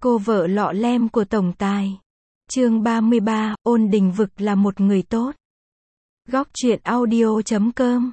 Cô vợ lọ lem của tổng tài. Chương 33, Ôn Đình Vực là một người tốt. Góc truyện audio.com.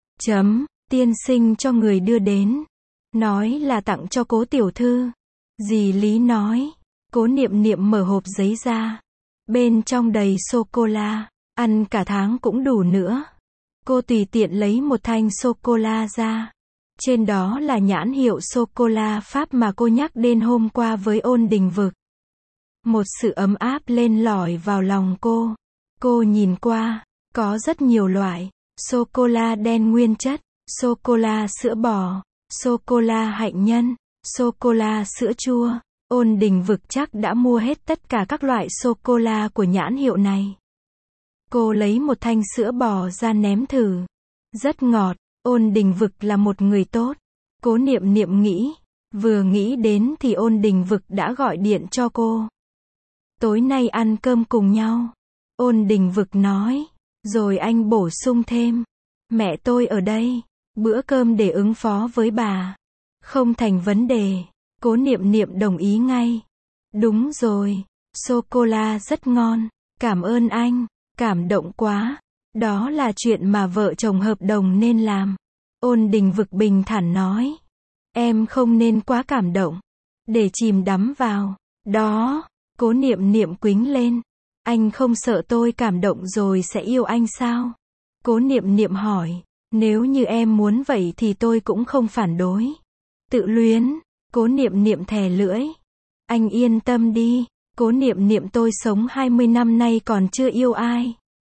Tiên sinh cho người đưa đến. Nói là tặng cho cố tiểu thư. Dì Lý nói. Cố Niệm Niệm mở hộp giấy ra. Bên trong đầy sô-cô-la. Ăn cả tháng cũng đủ nữa. Cô tùy tiện lấy một thanh sô-cô-la ra. Trên đó là nhãn hiệu sô-cô-la Pháp mà cô nhắc đến hôm qua với Ôn Đình Vực. Một sự ấm áp lên lỏi vào lòng cô. Cô nhìn qua, có rất nhiều loại. Sô-cô-la đen nguyên chất, sô-cô-la sữa bò, sô-cô-la hạnh nhân, sô-cô-la sữa chua. Ôn Đình Vực chắc đã mua hết tất cả các loại sô-cô-la của nhãn hiệu này. Cô lấy một thanh sữa bò ra ném thử. Rất ngọt. Ôn Đình Vực là một người tốt. Cố Niệm Niệm nghĩ. Vừa nghĩ đến thì Ôn Đình Vực đã gọi điện cho cô. Tối nay ăn cơm cùng nhau. Ôn Đình Vực nói. Rồi anh bổ sung thêm. Mẹ tôi ở đây. Bữa cơm để ứng phó với bà. Không thành vấn đề. Cố Niệm Niệm đồng ý ngay. Đúng rồi. Sô-cô-la rất ngon. Cảm ơn anh. Cảm động quá. Đó là chuyện mà vợ chồng hợp đồng nên làm. Ôn Đình Vực bình thản nói. Em không nên quá cảm động. Để chìm đắm vào. Đó. Cố Niệm Niệm quính lên. Anh không sợ tôi cảm động rồi sẽ yêu anh sao? Cố Niệm Niệm hỏi. Nếu như em muốn vậy thì tôi cũng không phản đối. Tự luyến. Cố Niệm Niệm thè lưỡi. Anh yên tâm đi. Cố Niệm Niệm tôi sống 20 năm nay còn chưa yêu ai.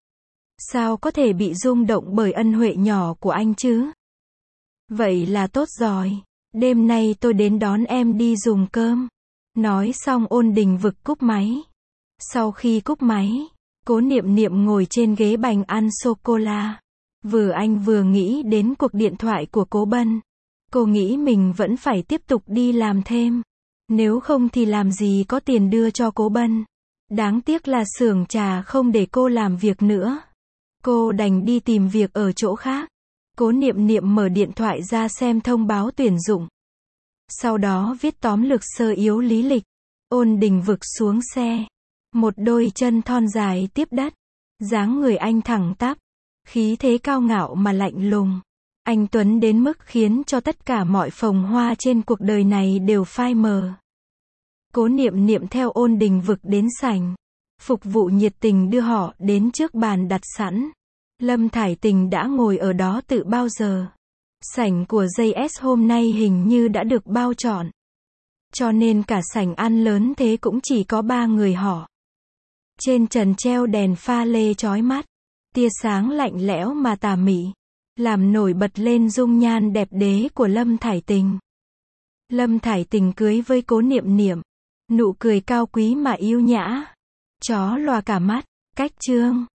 Sao có thể bị rung động bởi ân huệ nhỏ của anh chứ? Vậy là tốt rồi. Đêm nay tôi đến đón em đi dùng cơm. Nói xong Ôn Đình Vực cúp máy. Sau khi cúp máy, Cố Niệm Niệm ngồi trên ghế bành ăn sô-cô-la. Vừa anh vừa nghĩ đến cuộc điện thoại của Cố Bân. Cô nghĩ mình vẫn phải tiếp tục đi làm thêm. Nếu không thì làm gì có tiền đưa cho Cố Bân. Đáng tiếc là xưởng trà không để cô làm việc nữa. Cô đành đi tìm việc ở chỗ khác. Cố Niệm Niệm mở điện thoại ra xem thông báo tuyển dụng. Sau đó viết tóm lược sơ yếu lý lịch. Ôn Đình Vực xuống xe. Một đôi chân thon dài tiếp đất. Dáng người anh thẳng tắp. Khí thế cao ngạo mà lạnh lùng. Anh tuấn đến mức khiến cho tất cả mọi phồng hoa trên cuộc đời này đều phai mờ. Cố Niệm Niệm theo Ôn Đình Vực đến sảnh. Phục vụ nhiệt tình đưa họ đến trước bàn đặt sẵn. Lâm Thải Tình đã ngồi ở đó từ bao giờ. Sảnh của JS hôm nay hình như đã được bao trọn. Cho nên cả sảnh ăn lớn thế cũng chỉ có 3 người họ. Trên trần treo đèn pha lê chói mắt. Tia sáng lạnh lẽo mà tà mị. Làm nổi bật lên dung nhan đẹp đẽ của Lâm Thải Tình. Lâm Thải Tình cưới với Cố Niệm Niệm. Nụ cười cao quý mà yêu nhã. Chó lòa cả mắt. Cách trương.